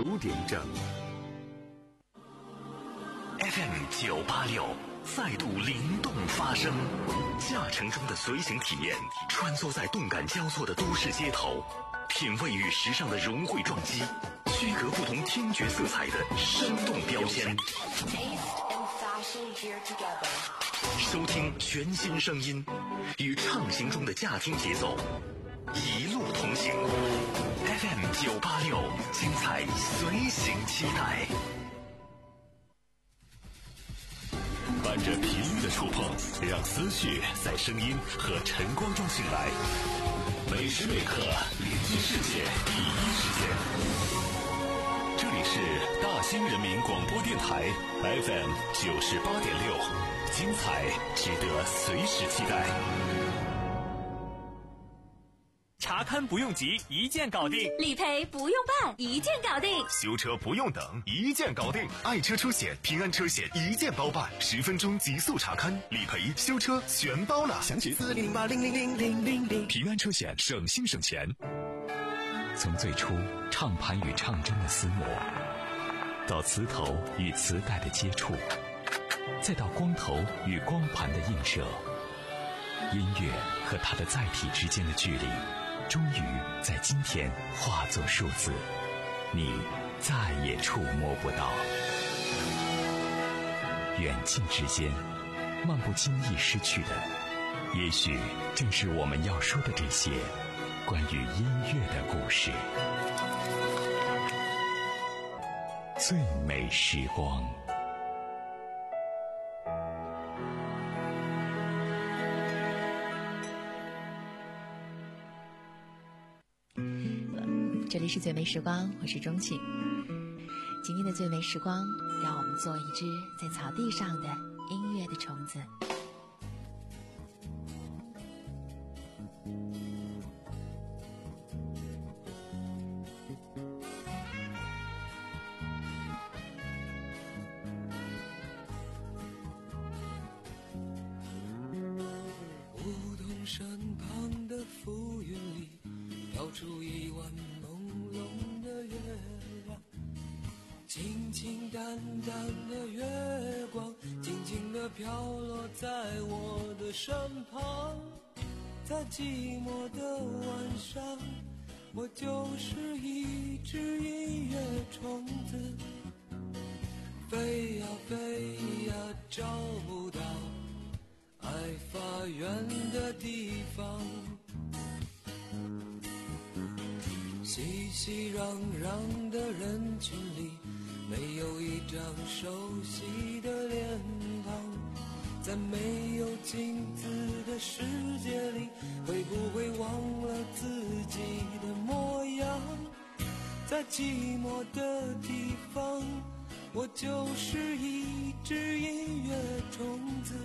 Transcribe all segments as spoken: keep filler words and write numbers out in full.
九点整。 F M 九八六再度灵动发声，驾乘中的随行体验，穿梭在动感交错的都市街头，品味与时尚的融汇撞击，区隔不同听觉色彩的生动标签。收听全新声音，与畅行中的驾听节奏，一路同行。F M 九八六，精彩随行期待。伴着频率的触碰，让思绪在声音和晨光中醒来。每时每刻连接世界第一时间。这里是大兴人民广播电台 F M 九十八点六，精彩值得随时期待。 查勘不用急，一键搞定； 理赔不用办，一键搞定； 修车不用等，一键搞定。爱车车险、平安车险一键包办，十分钟极速查勘、理赔、修车全包了。详情四零八零零零零零零。平安车险，省心省钱。 从最初唱盘与唱针的厮磨，到磁头与磁带的接触，再到光头与光盘的映射，音乐和它的载体之间的距离，终于在今天化作数字，你再也触摸不到。远近之间，漫不经意失去的，也许正是我们要说的这些关于音乐的故事。最美时光。 这里是最美时光，我是钟庆。今天的最美时光，让我们做一只在草地上的音乐的虫子。 梧桐山旁的浮云里，飘出一弯朦胧的月亮，清清淡淡的月光，静静地飘落在我的身旁。在寂寞的晚上，我就是一只音乐虫子，飞呀飞呀，找不到爱发源的地方。熙熙攘攘的人群里，没有一张熟悉的脸庞。在没有镜子的世界里，会不会忘了自己的模样？在寂寞的地方，我就是一只音乐虫子，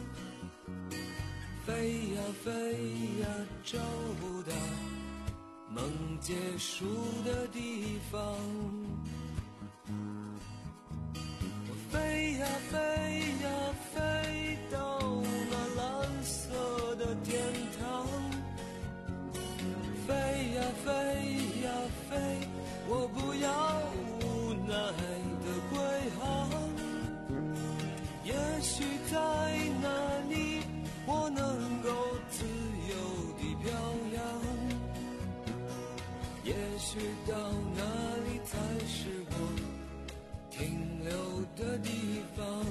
飞呀飞呀，找不到梦结束的地方。我飞呀飞呀飞到那蓝色的天堂，飞呀飞呀飞，我不要无奈的归航。也许在那里我能够自由地飘扬，也许到那里才是我停留的地方。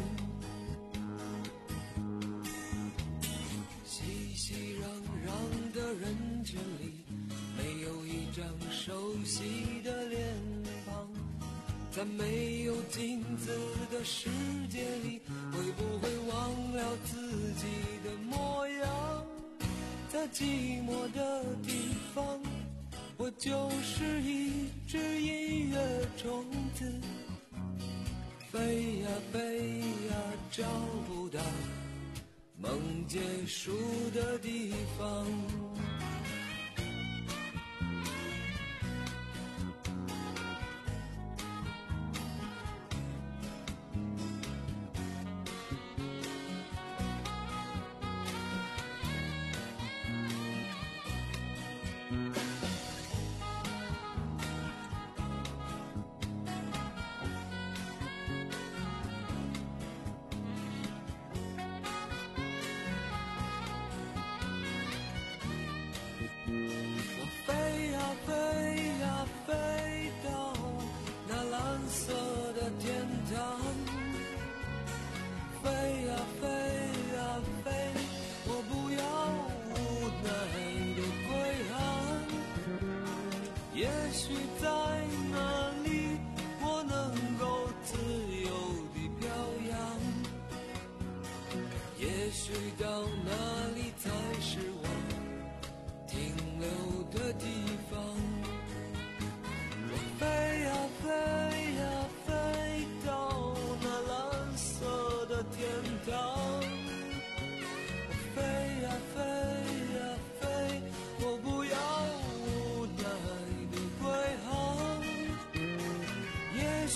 熙熙攘攘的人群里，没有一张熟悉的脸庞。在没有镜子的世界里，会不会忘了自己的模样？在寂寞的地方，我就是一只音乐虫子，飞呀飞呀，找不到梦结束的地方。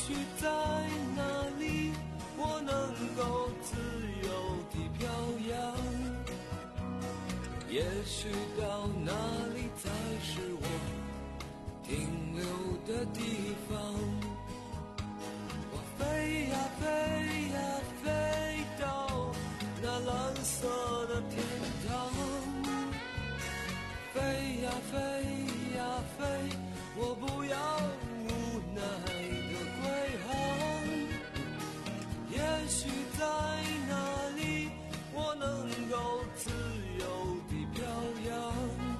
许在那里我能够自由地飘扬，也许到那里才是我停留的地方。我飞呀飞呀飞到那蓝色的天堂，飞呀飞呀飞，我不要无奈的归航。也许在那里我能够自由地飘扬，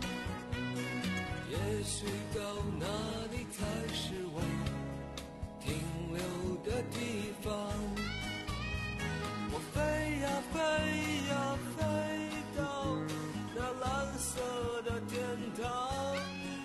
也许到那里才是我停留的地方。我飞呀飞呀飞到那蓝色的天堂，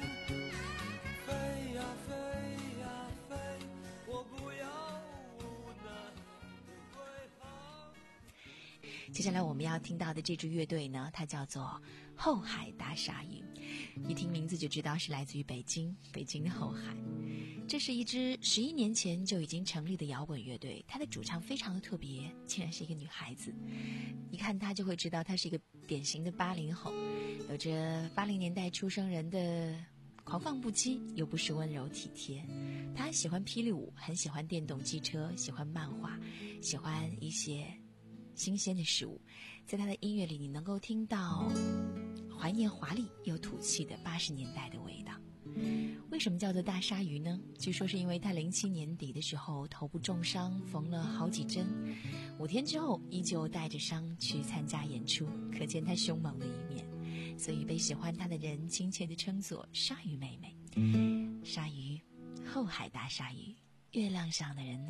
飞呀飞呀飞，我不要无奈的归航。 接下来我们要听到的这支乐队呢，它叫做后海大鲨鱼，一听名字就知道是来自于北京，北京的后海。这是一支十一年前就已经成立的摇滚乐队，它的主唱非常的特别，竟然是一个女孩子。一看她就会知道她是一个典型的八零后，有着八零年代出生人的狂放不羁，又不失温柔体贴。她喜欢霹雳舞，很喜欢电动机车，喜欢漫画，喜欢一些新鲜的事物。在她的音乐里，你能够听到怀念华丽又土气的八十年代的味道。为什么叫做大鲨鱼呢？据说是因为他零七年底的时候头部重伤，缝了好几针，五天之后依旧带着伤去参加演出，可见他凶猛的一面，所以被喜欢他的人亲切地称作鲨鱼妹妹。鲨鱼，后海大鲨鱼，月亮上的人呢？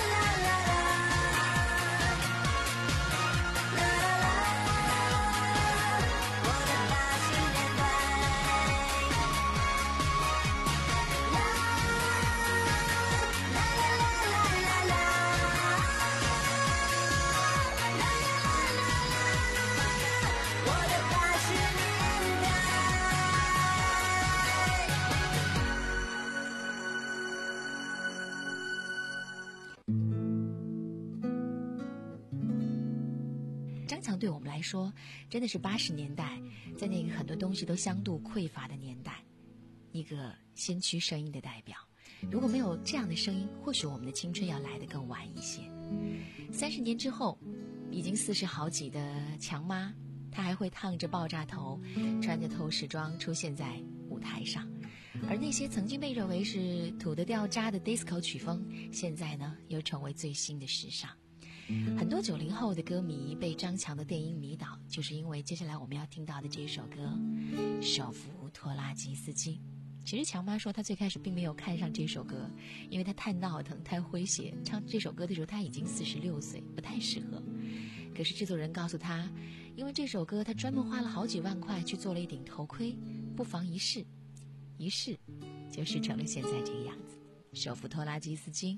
对我们来说，真的是八十年代，在那个很多东西都相度匮乏的年代，一个先驱声音的代表。如果没有这样的声音，或许我们的青春要来得更晚一些。三十年之后，已经四十好几的强妈，她还会烫着爆炸头，穿着透视装出现在舞台上。而那些曾经被认为是土得掉渣的 disco 曲风，现在呢又成为最新的时尚。很多九零后的歌迷被张强的电音迷倒，就是因为接下来我们要听到的这首歌《手扶拖拉机司机》。其实强妈说她最开始并没有看上这首歌，因为她太闹腾太诙谐，唱这首歌的时候她已经四十六岁，不太适合。可是制作人告诉她，因为这首歌她专门花了好几万块去做了一顶头盔，不妨一试。于是就试成了现在这个样子。手扶拖拉机司机。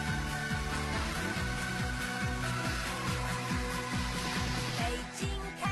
北京开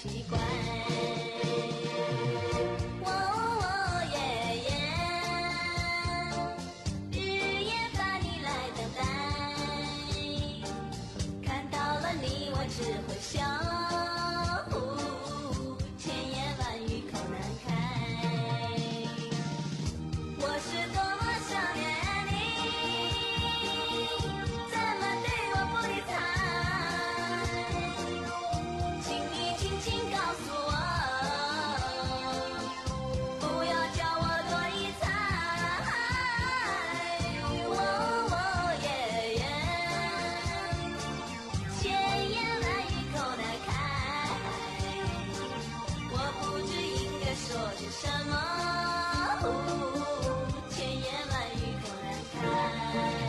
习惯。哦哦耶耶，日夜把你来等待，看到了你我只会笑，千言万语口难开。我是多么想念你，怎么对我不理睬？请你轻轻告诉我，不要叫我多疑猜。哦哦耶耶，千言万语口难开，我不知应该说些什么。千言万语口难开。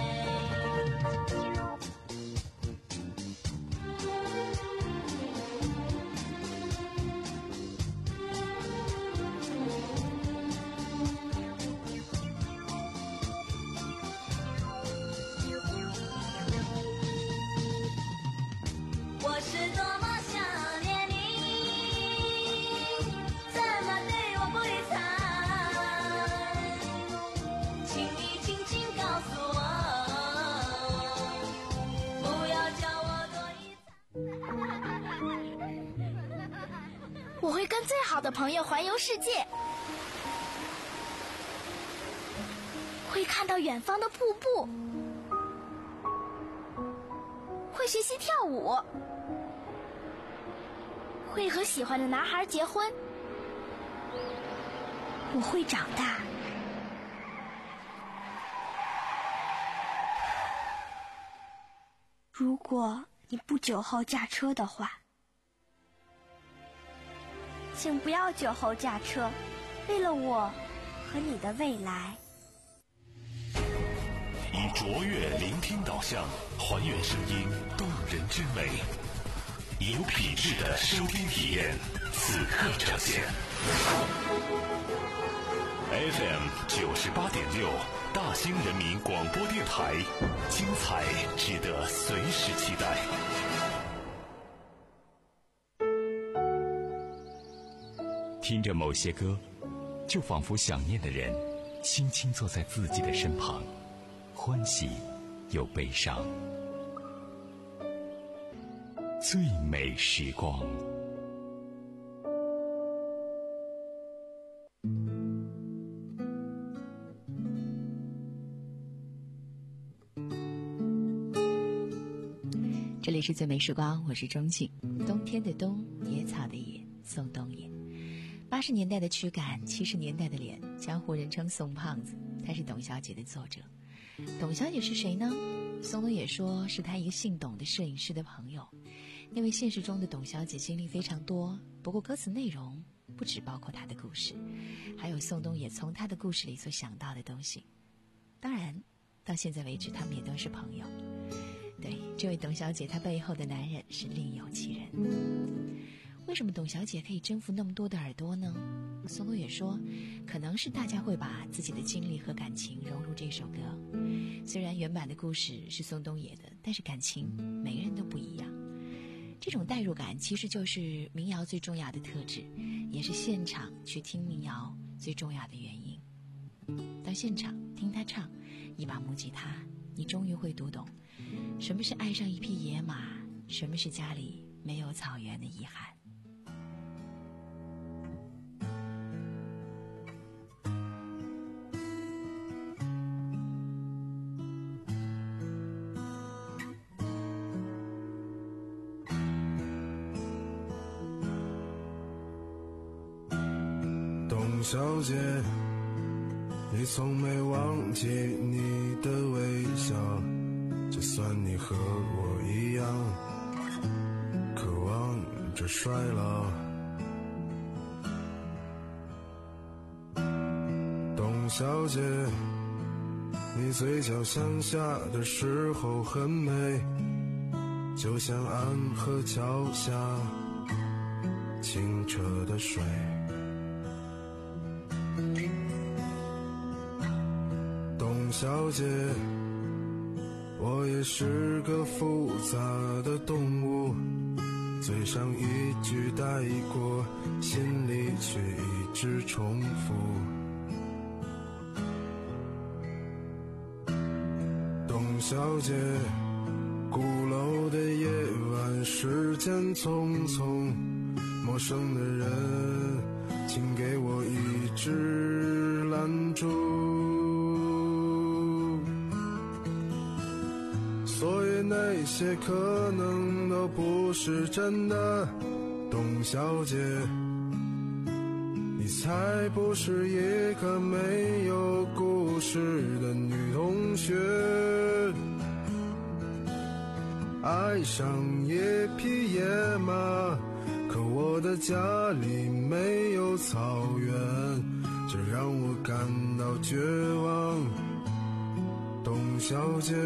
我是多么想念你，怎么对我不理睬？请你轻轻告诉我，不要叫我多疑猜。 我会跟最好的朋友环游世界，会看到远方的瀑布，会学习跳舞，会和喜欢的男孩结婚。我会长大。如果你不酒后驾车的话，请不要酒后驾车，为了我和你的未来。 以卓越聆听导向，还原声音动人之美，有品质的收听体验，此刻呈现。F M 九十八点六，大兴人民广播电台，精彩值得随时期待。 听着某些歌，就仿佛想念的人轻轻坐在自己的身旁，欢喜又悲伤。最美时光。 这里是最美时光，我是钟庆。冬天的冬，野草的野，宋冬野。八十年代的躯干，七十年代的脸，江湖人称宋胖子。他是董小姐的作者。董小姐是谁呢？宋冬野说是他一个姓董的摄影师的朋友。因为现实中的董小姐经历非常多，不过歌词内容不只包括她的故事，还有宋冬野从她的故事里所想到的东西。当然到现在为止他们也都是朋友。对，这位董小姐她背后的男人是另有其人。为什么董小姐可以征服那么多的耳朵呢？宋冬野说，可能是大家会把自己的经历和感情融入这首歌。虽然原版的故事是宋冬野的，但是感情每个人都不一样。这种代入感其实就是民谣最重要的特质，也是现场去听民谣最重要的原因。到现场听他唱一把木吉他，你终于会读懂什么是爱上一匹野马，什么是家里没有草原的遗憾。 董小姐，你从没忘记你的微笑，就算你和我一样渴望着衰老。董小姐，你嘴角向下的时候很美，就像安河桥下清澈的水。董小姐，我也是个复杂的动物， 嘴上一句带过，心里却一直重复。董小姐，鼓楼的夜晚，时间匆匆，陌生的人，请给我一支蜡烛。所以那些可能都不是真的，董小姐，你才不是一个没有故事的女同学。爱上一匹野马，可我的家里没有草原，这让我感到绝望。董小姐，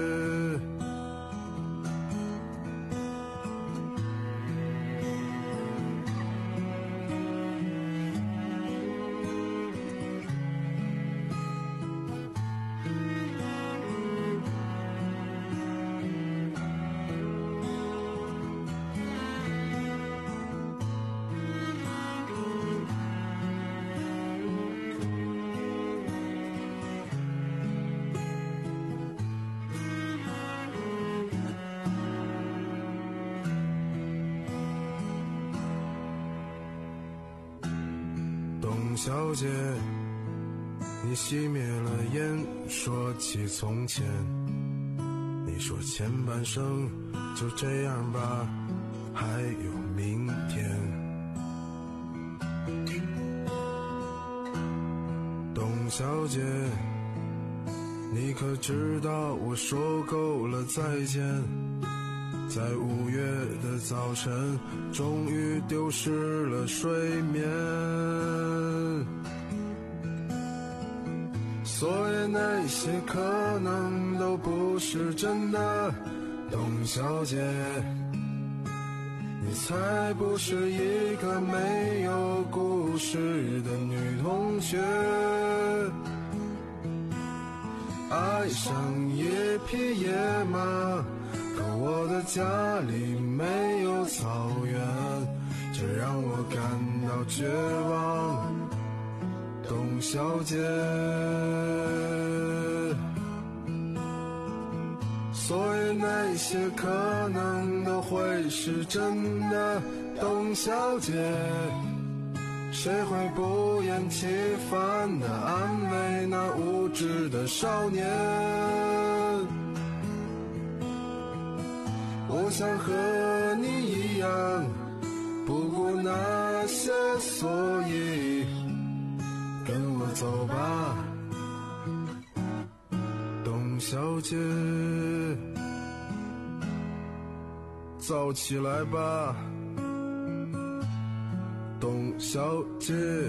董小姐，你熄灭了烟，说起从前，你说前半生就这样吧，还有明天。董小姐，你可知道我说够了再见，在五月的早晨，终于丢失了睡眠。所以那些可能都不是真的，董小姐，你才不是一个没有故事的女同学。爱上一匹野马，可我的家里没有草原，这让我感到绝望。董小姐，所以那些可能都会是真的，董小姐，谁会不厌其烦地安慰那无知的少年？我想和你一样，不顾那些所以，跟我走吧，董小姐，燥起来吧，董小姐。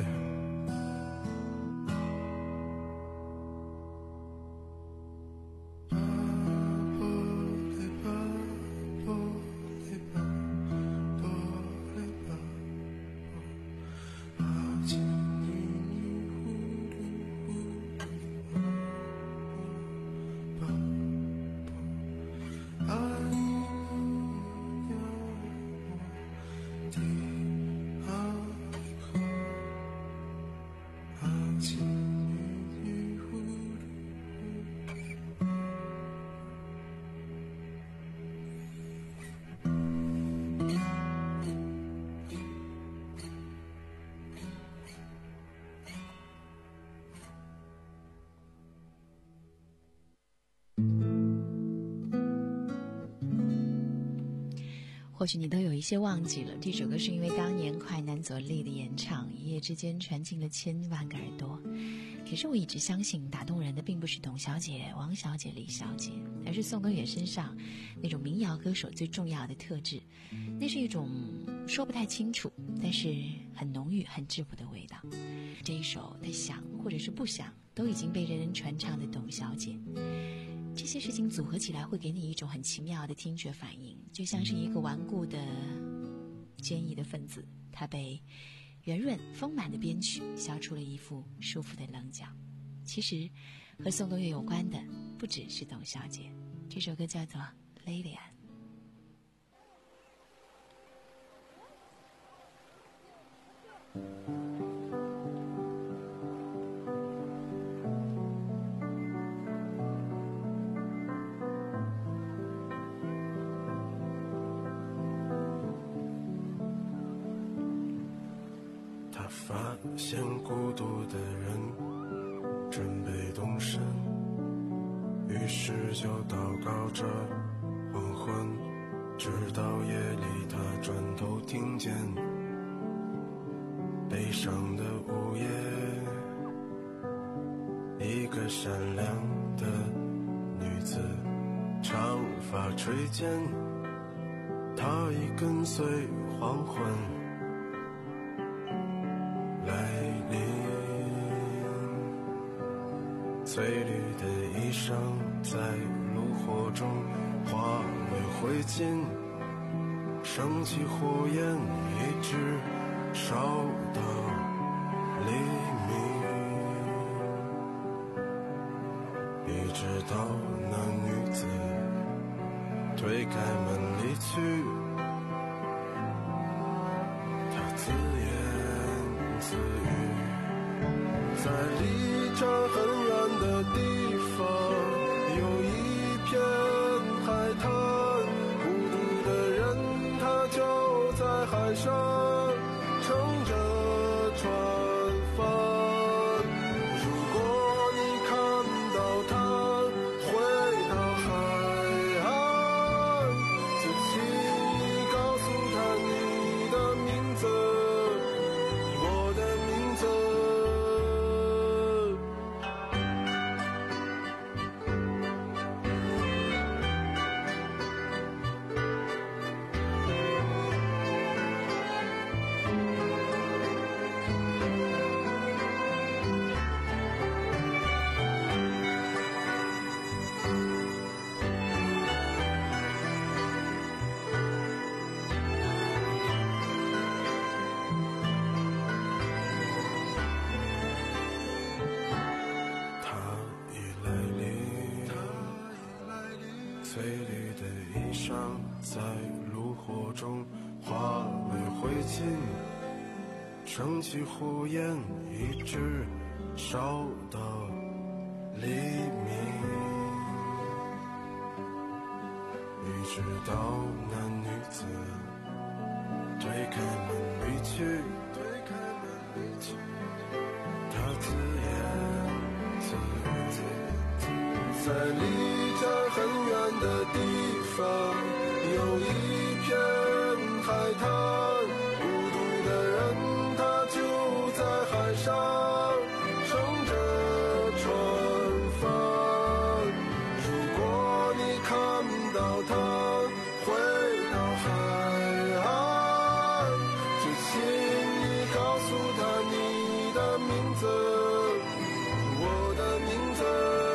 或许你都有一些忘记了，这首歌是因为当年快男左立的演唱，一夜之间传进了千万个耳朵。可是我一直相信，打动人的并不是董小姐、王小姐、李小姐，而是宋冬野身上那种民谣歌手最重要的特质，那是一种说不太清楚，但是很浓郁、很质朴的味道。这一首他想或者是不想，都已经被人人传唱的董小姐。这些事情组合起来会给你一种很奇妙的听觉反应，就像是一个顽固的坚毅的分子，他被圆润丰满的编曲消除了一副舒服的棱角。其实和宋冬野有关的不只是董小姐，这首歌叫做 Lilian。 他发现孤独的人准备动身，于是就祷告着黄昏，直到夜里他转头听见悲伤的午夜，一个善良的女子，长发垂肩，她已跟随黄昏来临，翠绿的衣裳在炉火中化为灰烬，升起火焰一直烧到黎明，一直到那女子推开门离去，她自言自语，在离这儿很远的地方有一片海滩，孤独的人他就在海上乘着船帆，如果你看到他回到海岸，就请你告诉他你的名字，我的名字。翠绿的衣裳在炉火中化为灰烬，升起火焰一直烧到黎明，一直到那女子推开门离去，推开门离去，她自言自语，在离这儿很远的地方有一片海滩，孤独的人他就在海上乘着船帆，如果你看到他回到海岸，就请你告诉他你的名字，我的名字。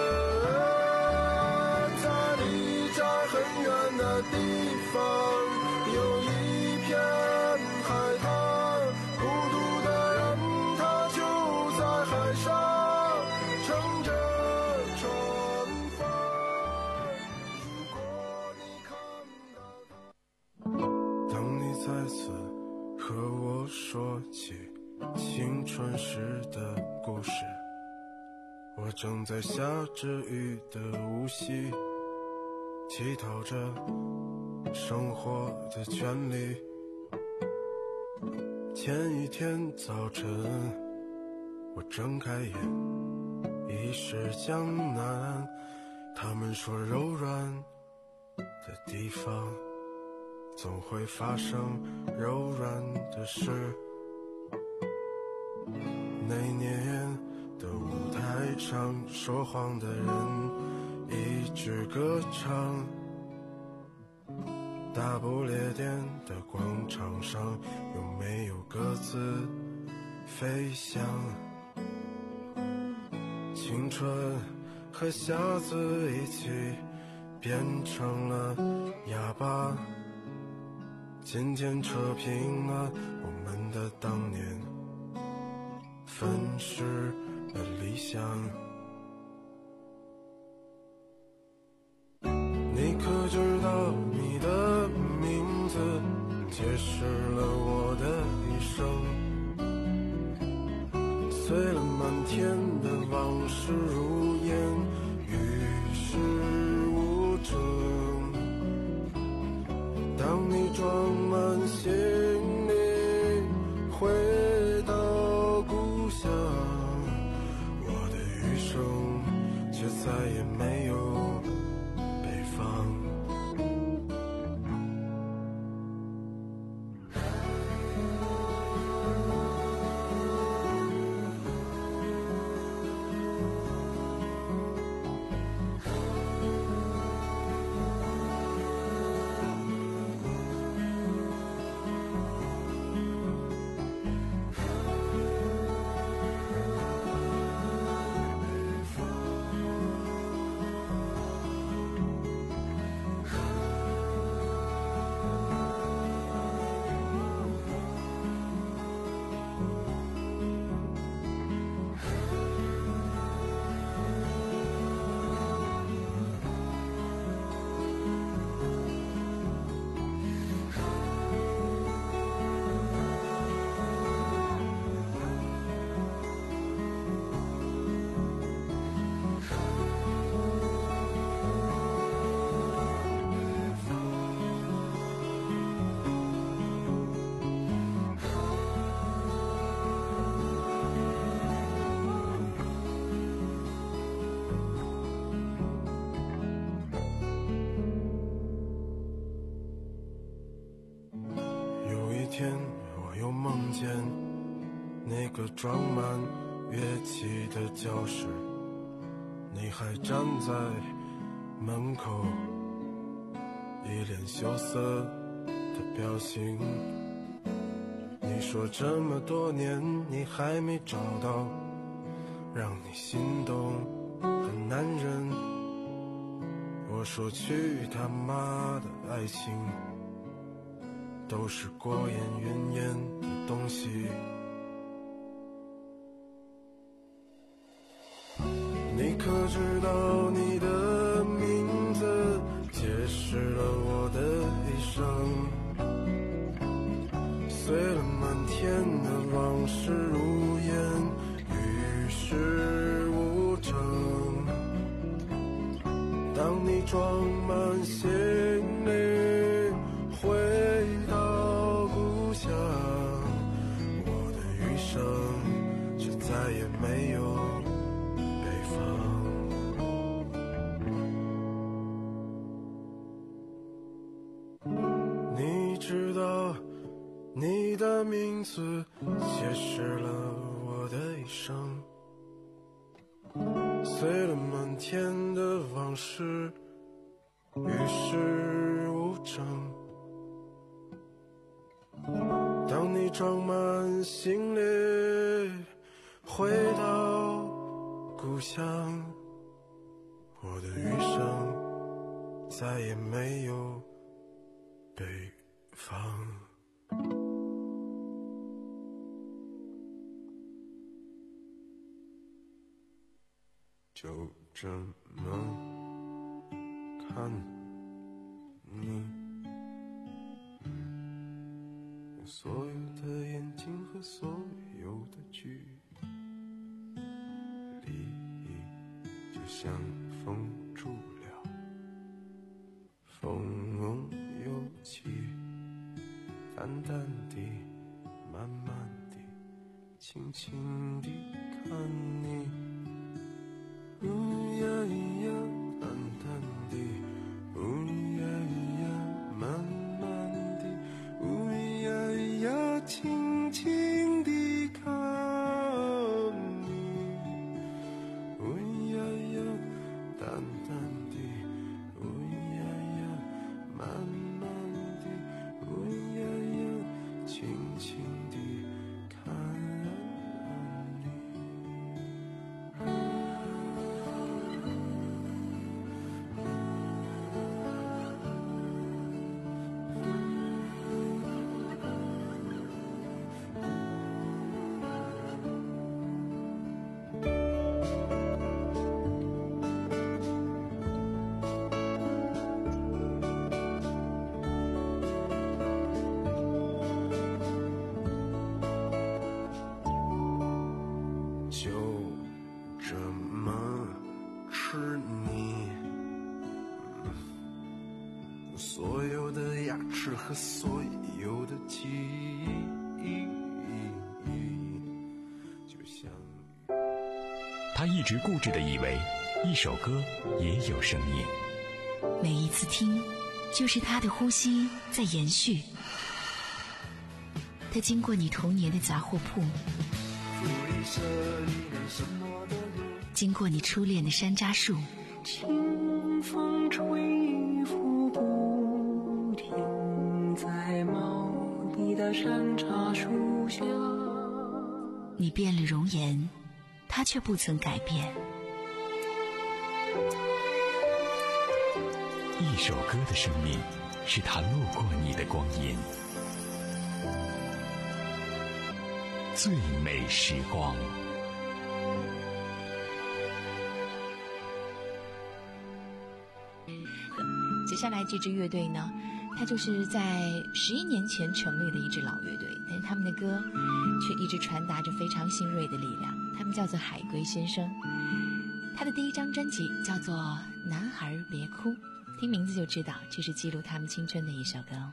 很远的地方有一片海滩，孤独的人他就在海上乘着船帆，如果你看到他。当你再次和我说起青春时的故事，我正在下着雨的无锡乞讨着生活的权利。前一天早晨，我睁开眼，已是江南。他们说柔软的地方总会发生柔软的事。那年的舞台上，说谎的人一直歌唱，大不列颠的广场上有没有鸽子飞翔？青春和瞎子一起变成了哑巴，渐渐扯平了我们的当年，粉饰了理想。你可知道你的名字解释了我的一生？ 天的往事如烟，与世无争。当你装满行李回到故乡，我的余生却再也没有北方。我又梦见那个装满乐器的教室，你还站在门口，一脸羞涩的表情。你说这么多年你还没找到让你心动的男人，我说去他妈的爱情都是过眼云烟的东西。你可知道你的名字解释了我的一生，碎了满天的往事如烟，与世无争。当你装满行李回到故乡，我的余生却再也没有北方。你知道你的名字解释了我的一生，碎了满天的往事，与世无争。当你装满行李回到故乡，我的余生再也没有北方。就这么看你，所有的眼睛和所有的距离，就像封住了，风又起，淡淡地，慢慢地，轻轻地看你。呜呀呀，淡淡地，呜呀呀，慢慢地，呜呀呀，轻轻地看你。呜呀呀，淡淡地，呜呀呀，慢慢地，呜呀呀，轻轻地看你。 你，所有的牙齿和所有的记忆，就像他一直固执地以为一首歌也有生命， 每一次听就是他的呼吸在延续。他经过你童年的杂货铺，经过你初恋的山楂树， 清风吹拂不停，在茂密的山茶树下。 你变了容颜，他却不曾改变。 一首歌的生命，是他路过你的光阴。最美时光。 接下来这支乐队呢，它就是在十一年前成立的一支老乐队，但是他们的歌却一直传达着非常新锐的力量。他们叫做海龟先生，他的第一张专辑叫做《男孩别哭》，听名字就知道这是记录他们青春的一首歌。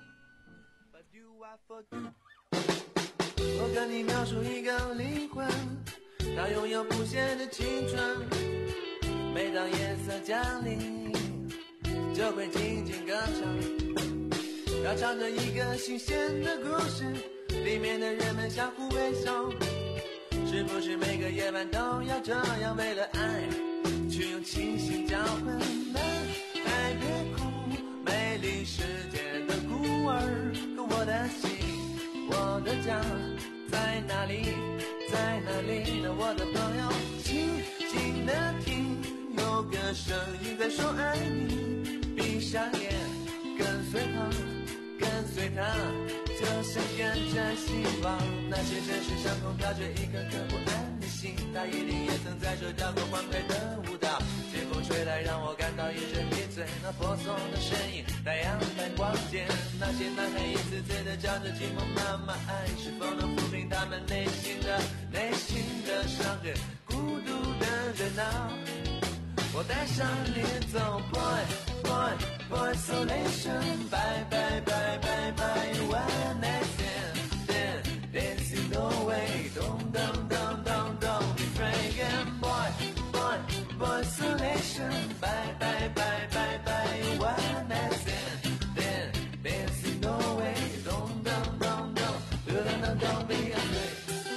我跟你描述一个灵魂，它拥有不懈的青春，每当夜色降临就会静静歌唱，它唱着一个新鲜的故事，里面的人们相互微笑，是不是每个夜晚都要这样，为了爱去用清醒交换？男孩别哭，美丽世界的孤儿，可我的心，我的家在哪里，在哪里呢？我的朋友，静静的听，有个声音在说爱你，闭上眼，跟随他，跟随他，就像跟着希望。那些城市上空飘着一颗颗不安的心，他一定也曾在这跳过欢快的舞蹈。清风吹来，让我感到一阵迷醉，那婆娑的身影，太阳般光洁。那些男孩一次次的叫着寂寞妈妈，爱是否能抚平他们内心的内心的伤痕？孤独的人啊，我带上你走 ，boy boy boy isolation， bye bye bye bye bye one night stand dancing away， don't don't don't don't don't be frightened boy boy boy isolation， bye bye bye bye bye one night stand dancing away， don't don't don't don't don't don't don't be afraid。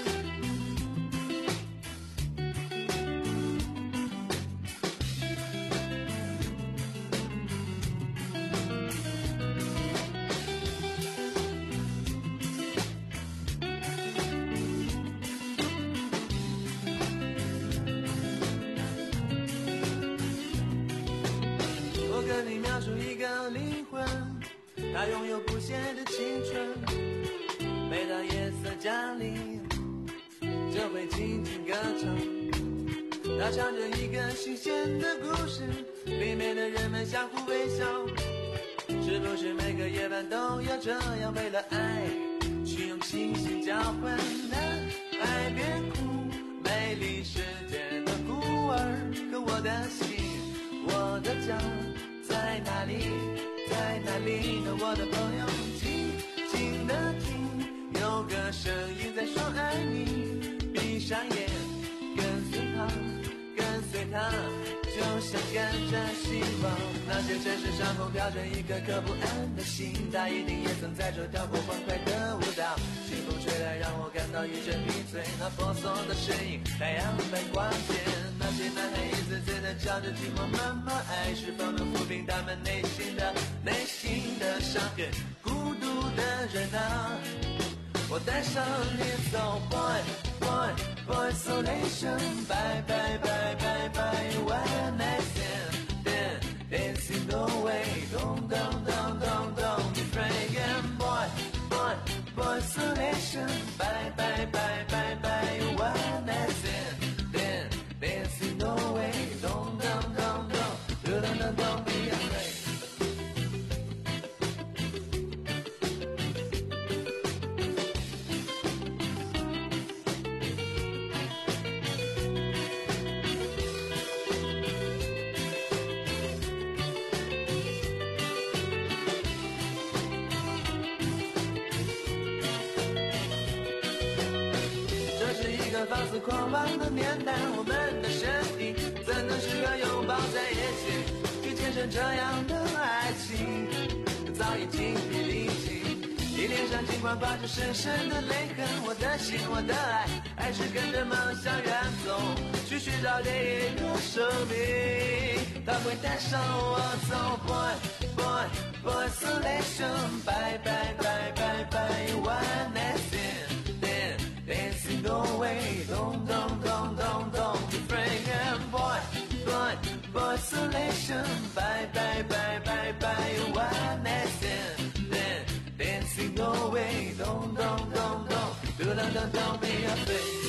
我跟你描述一个灵魂，它拥有不懈的青春，每当夜色降临就会静静歌唱，它唱着一个新鲜的故事，里面的人们相互微笑，是不是每个夜晚都要这样，为了爱去用清醒交换？男孩别哭，美丽世界的孤儿，可我的心，我的家在哪里，在哪里呢？我的朋友，静静的听，有个声音在说爱你，闭上眼，跟随他，跟随他，就像跟着希望。那些城市上空飘着一颗颗不安的心，他一定也曾在这跳过欢快的舞蹈。清风吹来，让我感到一阵迷醉，那婆娑的身影，太阳般光洁。那些男孩一次次的叫着寂寞妈妈，爱是否能抚平他们内心的内心的伤痕？孤独的人啊，我带上你走 ，boy boy boy isolation， bye bye bye bye bye one night stand dancing away， don't don't don't don't don't be frightened boy boy boy isolation， bye bye bye bye bye one night stand dancing away， don't don't don't don't don't don't don't be afraid。 放肆狂妄的年代，我们的身体怎能时刻拥抱在一起，去见证这样的爱情，早已精疲力尽。你脸上尽管挂着深深的泪痕，我的心，我的爱，还是跟着梦想远走，去寻找另一个生命，它会带上我走。Boy boy boy isolation， bye bye bye bye bye one night stand dancing away， don't don't don't don't don't be afraid。 Boy boy boy isolation， bye bye bye bye bye one night stand。Dancing away, don't, don't, don't, don't, don't, don't, don't be afraid。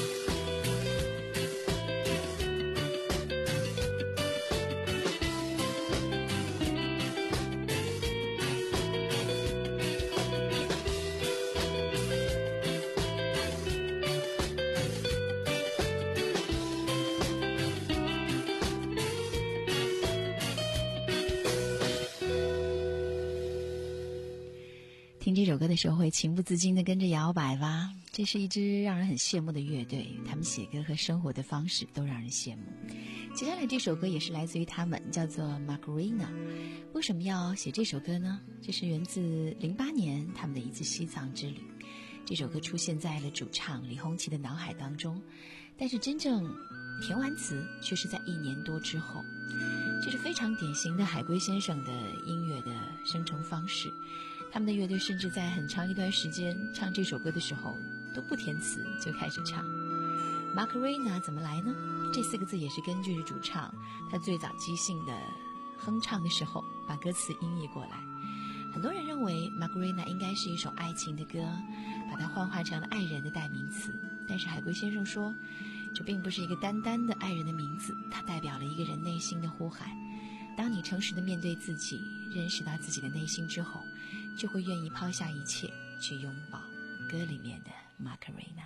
听这首歌的时候会情不自禁地跟着摇摆吧。这是一支让人很羡慕的乐队，他们写歌和生活的方式都让人羡慕。接下来这首歌也是来自于他们，叫做 Macarena。 为什么要写这首歌呢？这是源自零八年他们的一次西藏之旅。这首歌出现在了主唱李红旗的脑海当中，但是真正填完词却是在一年多之后。这是非常典型的海龟先生的音乐的生成方式。他们的乐队甚至在很长一段时间唱这首歌的时候都不填词就开始唱。 Macarena 怎么来呢？这四个字也是根据主唱他最早即兴的哼唱的时候把歌词音译过来。很多人认为 Macarena 应该是一首爱情的歌，把它幻化成了爱人的代名词，但是海龟先生说这并不是一个单单的爱人的名字，它代表了一个人内心的呼喊。当你诚实的面对自己，认识到自己的内心之后，就会愿意抛下一切去拥抱歌里面的 Macarena。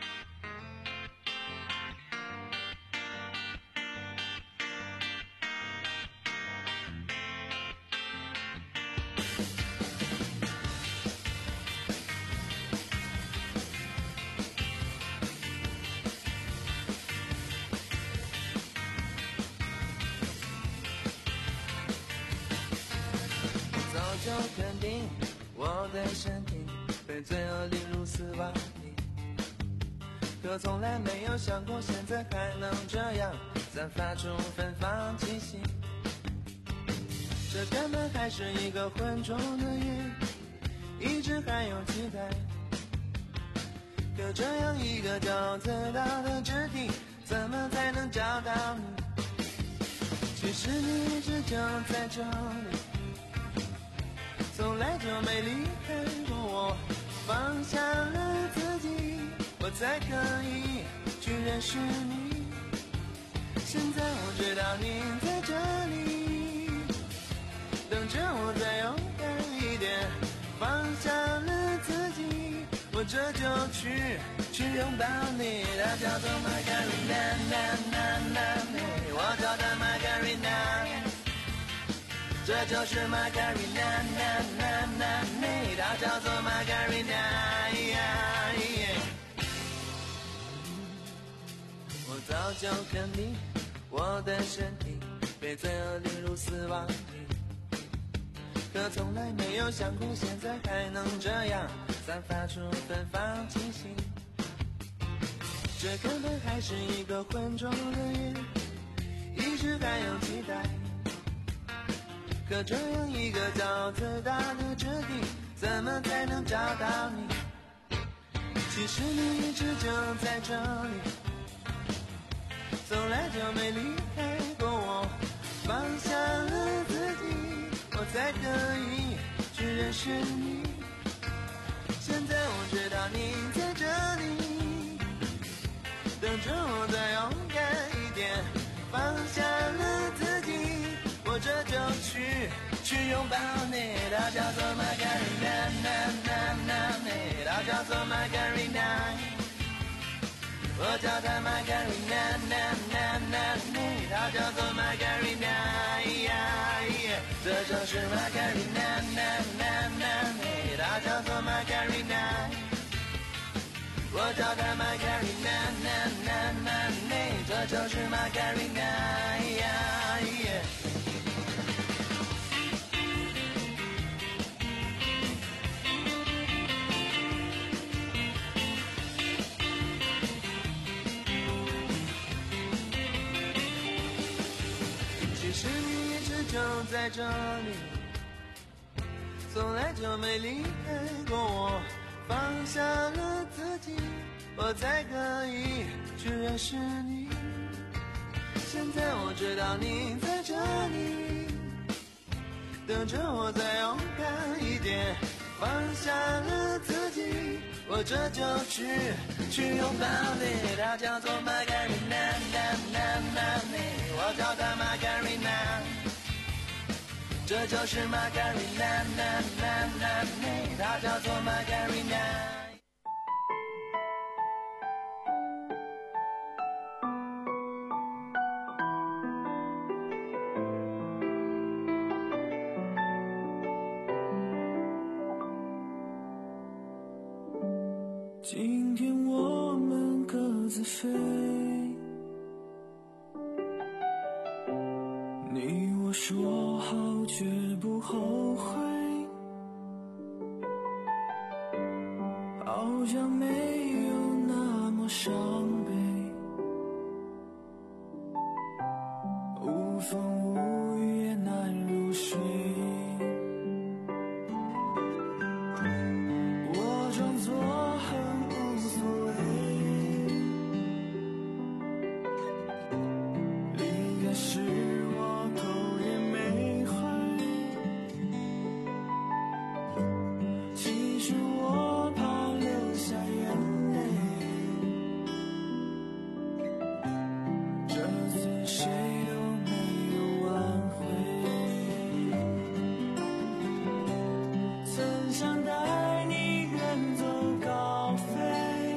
就肯定我的身体被罪恶淋入死亡里，可从来没有想过现在还能这样散发出芬芳气息。这根本还是一个浑浊的夜，一直还有期待，可这样一个叫得到的质地，怎么才能找到你？其实你一直就在这里，从来就没离开过我，放下了自己，我才可以去认识你。现在我知道你在这里，等着我再勇敢一点，放下了自己，我这就去去拥抱你。它叫做 Macarena， 我叫它 Macarena，这就是 Macarena， 它叫做 Macarena。 我早就肯定我的身体被罪恶淋入死亡里，可从来没有想过现在还能这样散发出芬芳气息。这根本还是一个浑浊的夜，一直还有期待，可这样一个叫最大的质地，怎么才能找到你？其实你一直就在这里，从来就没离开过我，放下了自己，我才可以去认识你。现在我知道你在这里，等着我再勇敢一点，放下了自己，我这就去去拥抱你。它叫做 Macarena， 它叫做 Macarena， 我叫它 Macarena， 它叫做 Macarena， 这就是 Macarena， 它叫做 Macarena， 我叫它 Macarena， 就是玛格丽娜。其实你一直就在这里，从来就没离开过我，放下了自己，我才可以去认识你。现在我知道你在这里，等着我再勇敢一点，放下了自己，我这就去去拥抱你。她叫做玛格丽娜，我叫她玛格丽娜，这就是玛格丽娜，她叫做玛格丽娜。 今天我们各自飞，你我说好绝不后悔，好像没有那么伤悲，无风无雨也难入睡，我装作很无所谓，离开时我头也没回，其实我怕流下眼泪，这次谁都没有挽回，曾想带你远走高飞，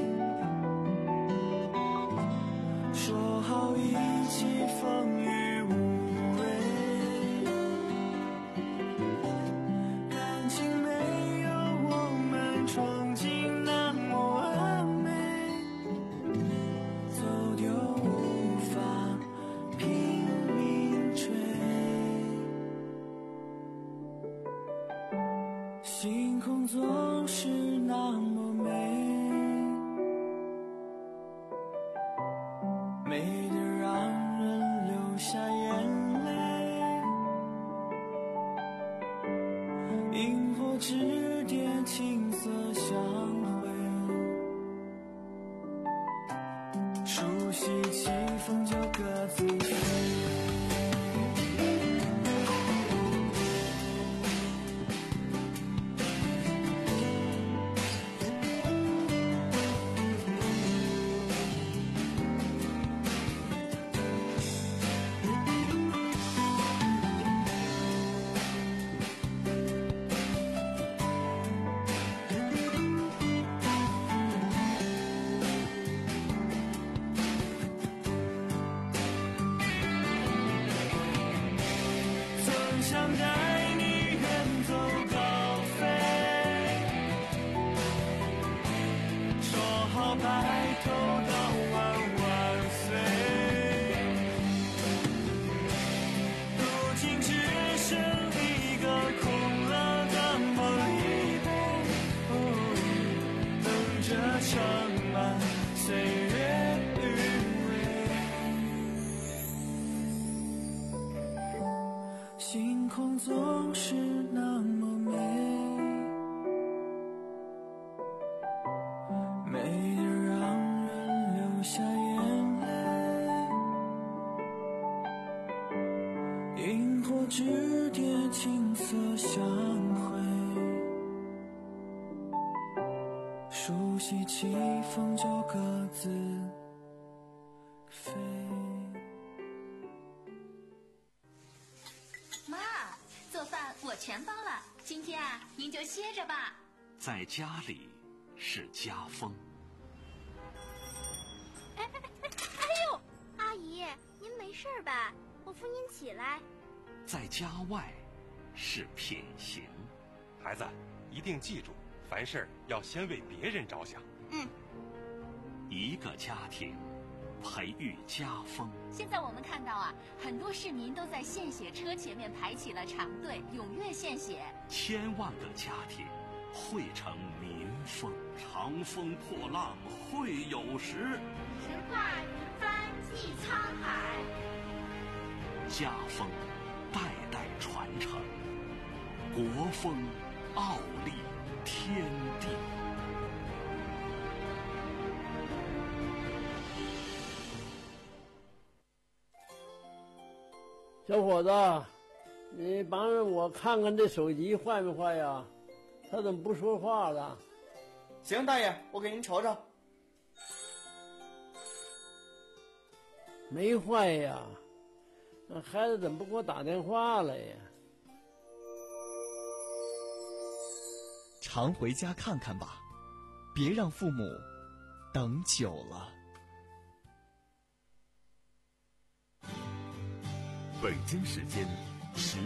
说好一起风雨无畏，感情没有我们憧憬那么完美，走丢无法拼命追，星空总是那么美，美得让人流下眼泪，萤火之点青色相会，熟悉起风就各自飞。曾想带你远走高飞，说好白头到万万岁，如今只剩一个空了的梦一杯，哦，等着盛满岁月余味，星空总是那么美，美得让人流下眼泪，萤火之点青色相会，熟悉起风就各自飞。 妈，做饭我全包了，今天啊，您就歇着吧。 在家里是家风。 哎哎哎哎呦，阿姨，您没事吧？我扶您起来。 在家外是品行。 孩子，一定记住，凡事要先为别人着想。 嗯。 一个家庭培育家风。 现在我们看到啊，很多市民都在献血车前面排起了长队，踊跃献血。 千万个家庭汇成民风，长风破浪会有时， 直挂云帆济沧海。 家风代代传承，国风傲立天地。 小伙子，你帮着我看看这手机坏没坏呀？他怎么不说话了？ 行，大爷，我给您瞅瞅。 没坏呀，那孩子怎么不给我打电话了呀？ 常回家看看吧，别让父母等久了。 北京时间十